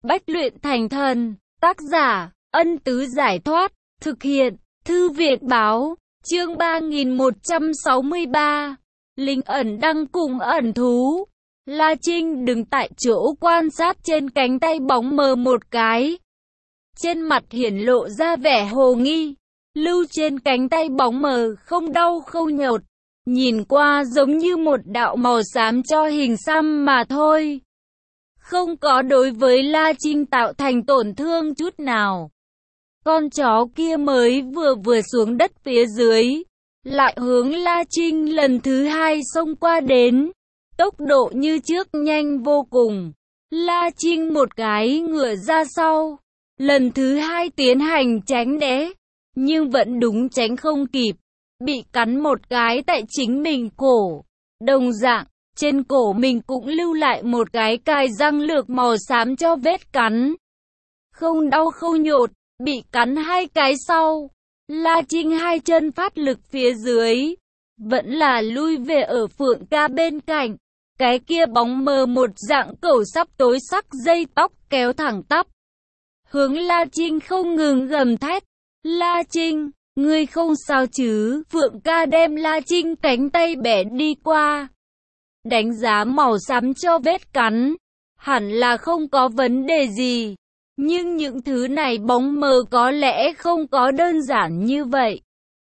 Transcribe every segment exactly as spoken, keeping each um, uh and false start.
Bách luyện thành thần. Tác giả, Ân Tứ Giải Thoát. Thực hiện, Thư Viện Báo. Chương ba nghìn một trăm sáu mươi ba. Linh ẩn đăng cùng ẩn thú. La Trinh đứng tại chỗ quan sát trên cánh tay bóng mờ một cái. Trên mặt hiển lộ ra vẻ hồ nghi. Lưu trên cánh tay bóng mờ không đau không nhột. Nhìn qua giống như một đạo màu xám cho hình xăm mà thôi. Không có đối với La Trinh tạo thành tổn thương chút nào. Con chó kia mới vừa vừa xuống đất phía dưới, lại hướng La Trinh lần thứ hai xông qua đến. Tốc độ như trước nhanh vô cùng. La Trinh một cái ngửa ra sau, lần thứ hai tiến hành tránh né, nhưng vẫn đúng tránh không kịp, bị cắn một cái tại chính mình cổ. Đồng dạng, trên cổ mình cũng lưu lại một cái cài răng lược màu xám cho vết cắn. Không đau không nhột, bị cắn hai cái sau, La Trinh hai chân phát lực phía dưới, vẫn là lui về ở Phượng Ca bên cạnh. Cái kia bóng mờ một dạng cẩu sắp tối sắc dây tóc kéo thẳng tắp, hướng La Trinh không ngừng gầm thét. La Trinh, ngươi không sao chứ? Phượng Ca đem La Trinh cánh tay bẻ đi qua. Đánh giá màu xám cho vết cắn, hẳn là không có vấn đề gì. Nhưng những thứ này bóng mờ có lẽ không có đơn giản như vậy.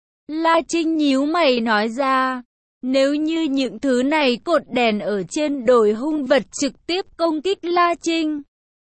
La Trinh nhíu mày nói ra, nếu như những thứ này cột đèn ở trên đồi hung vật trực tiếp công kích La Trinh,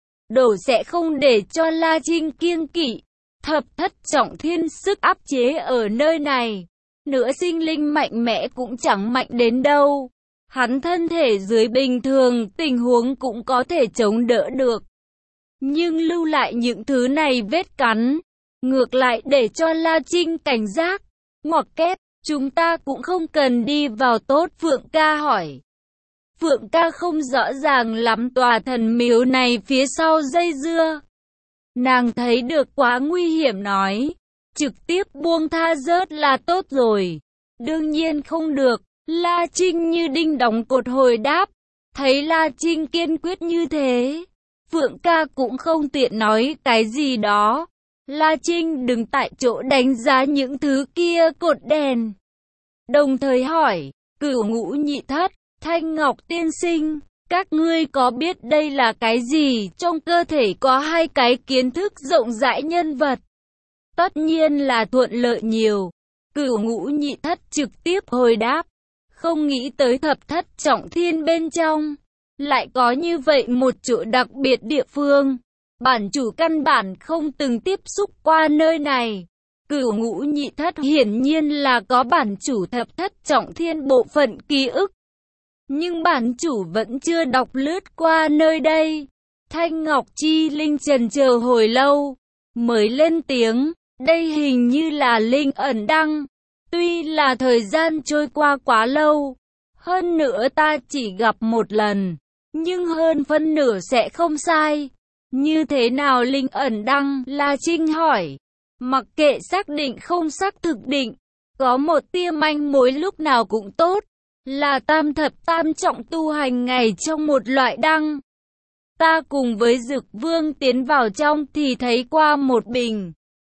đổ sẽ không để cho La Trinh kiêng kỵ. Thập thất trọng thiên sức áp chế ở nơi này, nửa sinh linh mạnh mẽ cũng chẳng mạnh đến đâu. Hắn thân thể dưới bình thường tình huống cũng có thể chống đỡ được. Nhưng lưu lại những thứ này vết cắn, ngược lại để cho La Trinh cảnh giác. Ngoặc kép, chúng ta cũng không cần đi vào tốt. Phượng Ca hỏi. Phượng Ca không rõ ràng lắm tòa thần miếu này phía sau dây dưa. Nàng thấy được quá nguy hiểm nói, trực tiếp buông tha rớt là tốt rồi. Đương nhiên không được. La Trinh như đinh đóng cột hồi đáp. Thấy La Trinh kiên quyết như thế, Phượng Ca cũng không tiện nói cái gì đó. La Trinh đứng tại chỗ đánh giá những thứ kia cột đèn, đồng thời hỏi, Cửu Ngũ Nhị Thất, Thanh Ngọc tiên sinh, các ngươi có biết đây là cái gì? Trong cơ thể có hai cái kiến thức rộng rãi nhân vật, tất nhiên là thuận lợi nhiều. Cửu Ngũ Nhị Thất trực tiếp hồi đáp, không nghĩ tới thập thất trọng thiên bên trong lại có như vậy một chỗ đặc biệt địa phương. Bản chủ căn bản không từng tiếp xúc qua nơi này. Cửu Ngũ Nhị Thất hiển nhiên là có bản chủ thập thất trọng thiên bộ phận ký ức, nhưng bản chủ vẫn chưa đọc lướt qua nơi đây. Thanh Ngọc Chi Linh trần chờ hồi lâu, mới lên tiếng, đây hình như là linh ẩn đăng. Tuy là thời gian trôi qua quá lâu, hơn nữa ta chỉ gặp một lần, nhưng hơn phân nửa sẽ không sai. Như thế nào linh ẩn đăng? La Trinh hỏi. Mặc kệ xác định không xác thực định, có một tia manh mối lúc nào cũng tốt. Là tam thập tam trọng tu hành ngày trong một loại đăng. Ta cùng với Dực Vương tiến vào trong thì thấy qua một bình.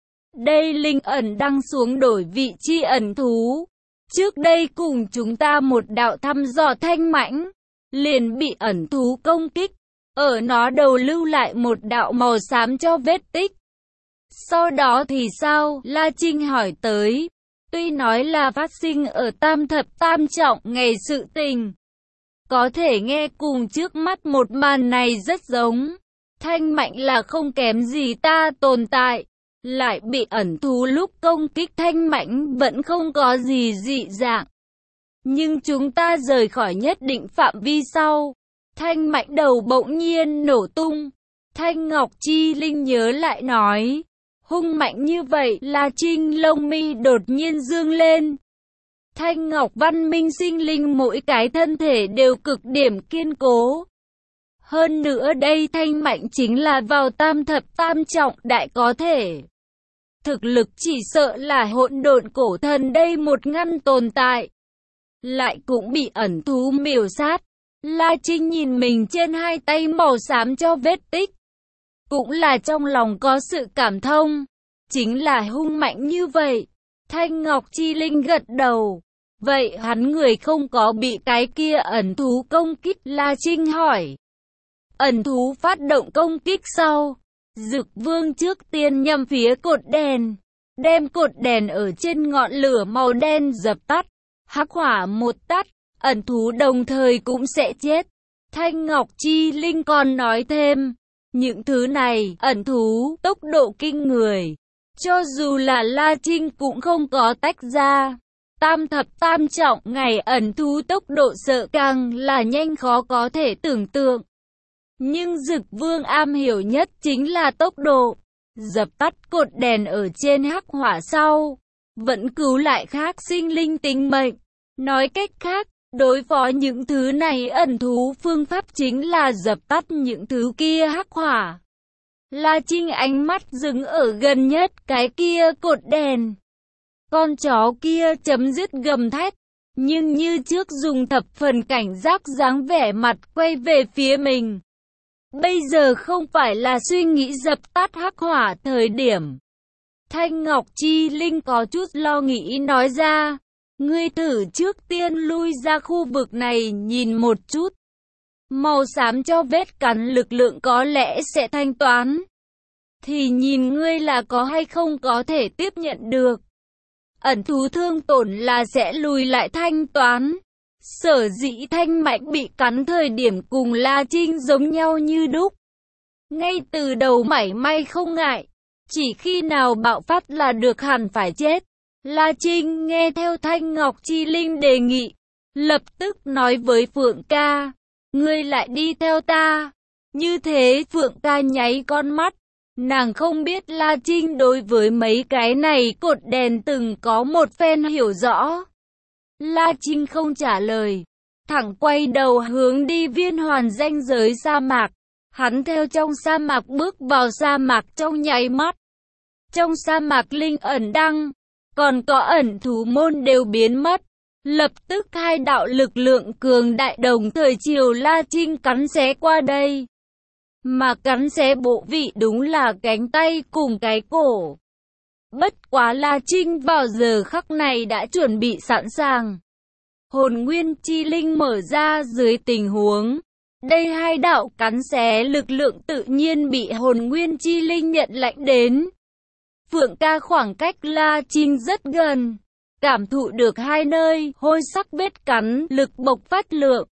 Đây linh ẩn đăng xuống đổi vị chi ẩn thú. Trước đây cùng chúng ta một đạo thăm dò thanh mãnh, liền bị ẩn thú công kích. Ở nó đầu lưu lại một đạo màu xám cho vết tích. Sau đó thì sao? La Trinh hỏi tới. Tuy nói là phát sinh ở tam thập tam trọng ngày sự tình, có thể nghe cùng trước mắt một màn này rất giống. Thanh mạnh là không kém gì ta tồn tại, lại bị ẩn thú lúc công kích thanh mãnh vẫn không có gì dị dạng. Nhưng chúng ta rời khỏi nhất định phạm vi sau, thanh mãnh đầu bỗng nhiên nổ tung. Thanh Ngọc Chi Linh nhớ lại nói, hung mạnh như vậy. La Trinh lông mi đột nhiên dương lên. Thanh Ngọc văn minh sinh linh mỗi cái thân thể đều cực điểm kiên cố. Hơn nữa đây thanh mạnh chính là vào tam thập tam trọng đại có thể. Thực lực chỉ sợ là hỗn độn cổ thần đây một ngăn tồn tại, lại cũng bị ẩn thú miểu sát. La Trinh nhìn mình trên hai tay màu xám cho vết tích, cũng là trong lòng có sự cảm thông. Chính là hung mạnh như vậy. Thanh Ngọc Chi Linh gật đầu. Vậy hắn người không có bị cái kia ẩn thú công kích? La Trinh hỏi. Ẩn thú phát động công kích sau, Dực Vương trước tiên nhằm phía cột đèn, đem cột đèn ở trên ngọn lửa màu đen dập tắt. Hắc hỏa một tắt, ẩn thú đồng thời cũng sẽ chết. Thanh Ngọc Chi Linh còn nói thêm, những thứ này, ẩn thú, tốc độ kinh người. Cho dù là La Trinh cũng không có tách ra. Tam thập tam trọng ngày ẩn thú tốc độ sợ càng là nhanh khó có thể tưởng tượng. Nhưng Dực Vương am hiểu nhất chính là tốc độ. Dập tắt cột đèn ở trên hắc hỏa sau, vẫn cứu lại khác sinh linh tính mệnh. Nói cách khác, đối phó những thứ này ẩn thú phương pháp chính là dập tắt những thứ kia hắc hỏa. La Trinh ánh mắt dừng ở gần nhất cái kia cột đèn. Con chó kia chấm dứt gầm thét, nhưng như trước dùng thập phần cảnh giác dáng vẻ mặt quay về phía mình. Bây giờ không phải là suy nghĩ dập tắt hắc hỏa thời điểm. Thanh Ngọc Chi Linh có chút lo nghĩ nói ra, ngươi thử trước tiên lui ra khu vực này nhìn một chút. Màu xám cho vết cắn lực lượng có lẽ sẽ thanh toán. Thì nhìn ngươi là có hay không có thể tiếp nhận được. Ẩn thú thương tổn là sẽ lùi lại thanh toán. Sở dĩ Thanh Mạch bị cắn thời điểm cùng La Trinh giống nhau như đúc. Ngay từ đầu mảy may không ngại. Chỉ khi nào bạo phát là được hẳn phải chết. La Trinh nghe theo Thanh Ngọc Chi Linh đề nghị. Lập tức nói với Phượng ca. Ngươi lại đi theo ta. Như thế Phượng ca nháy con mắt. Nàng không biết La Trinh đối với mấy cái này cột đèn từng có một phen hiểu rõ. La Trinh không trả lời, thẳng quay đầu hướng đi viên hoàn ranh giới sa mạc. Hắn theo trong sa mạc bước vào sa mạc trong nháy mắt. Trong sa mạc linh ẩn đăng, còn có ẩn thú môn đều biến mất. Lập tức hai đạo lực lượng cường đại đồng thời chiều La Trinh cắn xé qua đây. Mà cắn xé bộ vị đúng là cánh tay cùng cái cổ. Bất quá La Trinh vào giờ khắc này đã chuẩn bị sẵn sàng. Hồn nguyên chi linh mở ra dưới tình huống. Đây hai đạo cắn xé lực lượng tự nhiên bị hồn nguyên chi linh nhận lãnh đến. Phượng ca khoảng cách La Trinh rất gần. Cảm thụ được hai nơi hôi sắc vết cắn lực bộc phát lượng.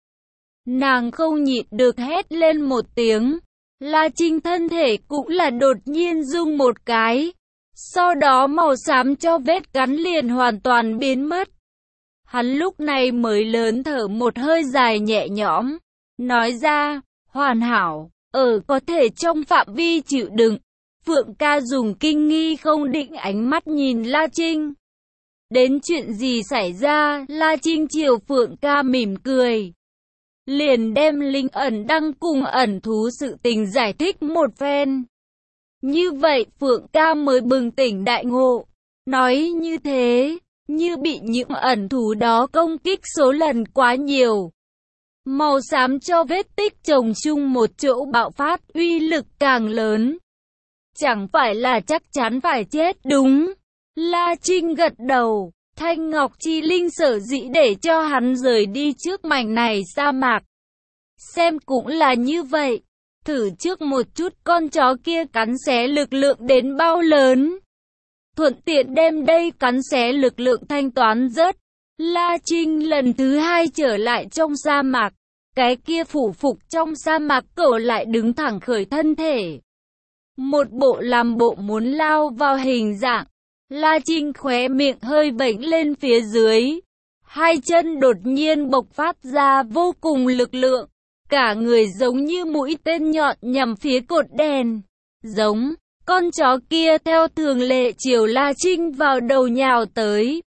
Nàng không nhịn được hét lên một tiếng. La Trinh thân thể cũng là đột nhiên rung một cái. Sau đó màu xám cho vết cắn liền hoàn toàn biến mất. Hắn lúc này mới lớn thở một hơi dài nhẹ nhõm. Nói ra, hoàn hảo, ở có thể trong phạm vi chịu đựng. Phượng ca dùng kinh nghi không định ánh mắt nhìn La Trinh. Đến chuyện gì xảy ra, La Trinh chiều Phượng ca mỉm cười. Liền đem linh ẩn đăng cùng ẩn thú sự tình giải thích một phen. Như vậy Phượng ca mới bừng tỉnh đại ngộ. Nói như thế, như bị những ẩn thú đó công kích số lần quá nhiều. Màu xám cho vết tích chồng chung một chỗ bạo phát uy lực càng lớn. Chẳng phải là chắc chắn phải chết đúng. La Trinh gật đầu. Thanh Ngọc Chi Linh sở dĩ để cho hắn rời đi trước mảnh này sa mạc. Xem cũng là như vậy. Thử trước một chút con chó kia cắn xé lực lượng đến bao lớn. Thuận tiện đem đây cắn xé lực lượng thanh toán rớt. La Trinh lần thứ hai trở lại trong sa mạc. Cái kia phủ phục trong sa mạc cổ lại đứng thẳng khởi thân thể. Một bộ làm bộ muốn lao vào hình dạng. La Trinh khóe miệng hơi vểnh lên phía dưới. Hai chân đột nhiên bộc phát ra vô cùng lực lượng. Cả người giống như mũi tên nhọn nhằm phía cột đèn. Giống, con chó kia theo thường lệ chiều La Trinh vào đầu nhào tới.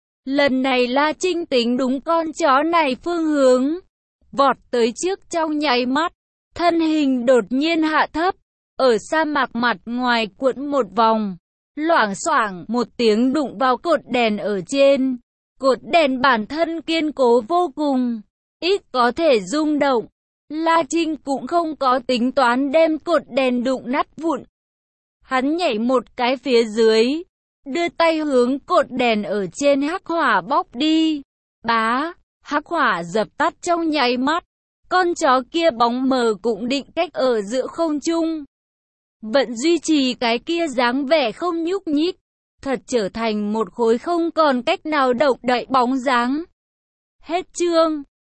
Lần này La Trinh tính đúng con chó này phương hướng. Vọt tới trước trong nháy mắt. Thân hình đột nhiên hạ thấp. Ở sa mạc mặt ngoài cuộn một vòng. Loảng xoảng một tiếng đụng vào cột đèn ở trên. Cột đèn bản thân kiên cố vô cùng. Ít có thể rung động. La Trinh cũng không có tính toán đem cột đèn đụng nát vụn. Hắn nhảy một cái phía dưới, đưa tay hướng cột đèn ở trên hắc hỏa bóc đi. Bá, hắc hỏa dập tắt trong nháy mắt. Con chó kia bóng mờ cũng định cách ở giữa không trung. Vẫn duy trì cái kia dáng vẻ không nhúc nhích. Thật trở thành một khối không còn cách nào động đậy bóng dáng. Hết chương.